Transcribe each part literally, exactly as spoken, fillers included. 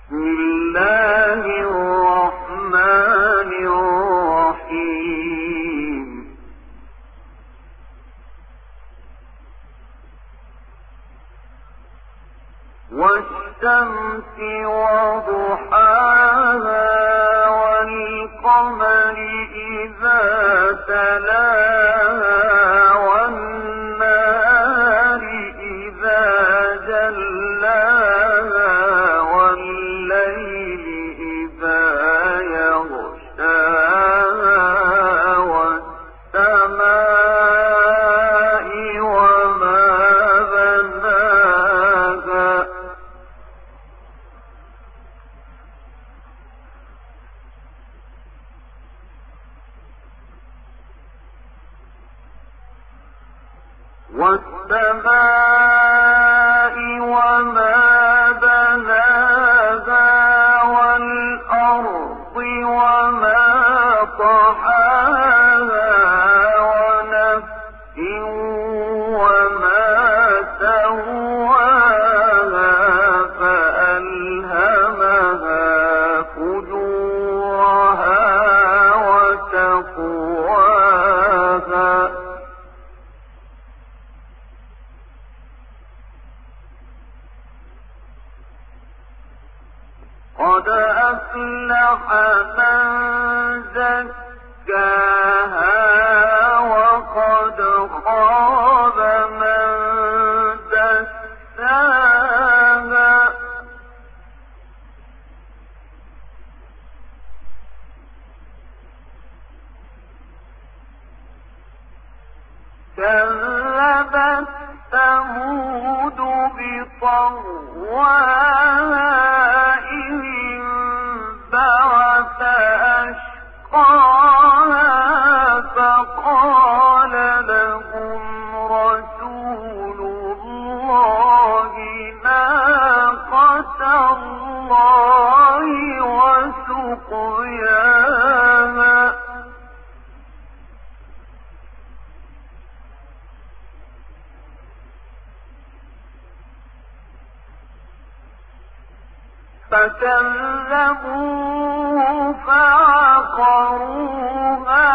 بسم الله الرحمن الرحيم والشمس وضحاها والقمر إذا تلاها والنهار إذا جلاها والليل إذا يغشاها والسماء وما بناها والسماء وما بناها والأرض وما طحاها ونفس وما سواها فألهمها فجورها وتقواها قد أفلح من زكاها وقد خاب من دساها كذبت ثمود بطغواها إذ انبعث أشقاها فقال لهم رسول الله ناقة الله وسقياها فكذبوه فعقروها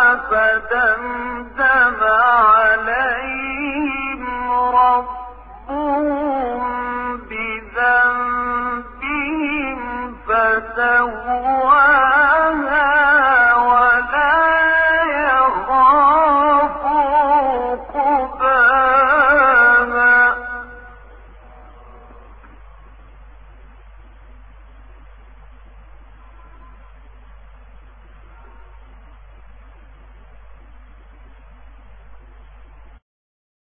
فدمدم عليهم ربهم بذنبهم فسواها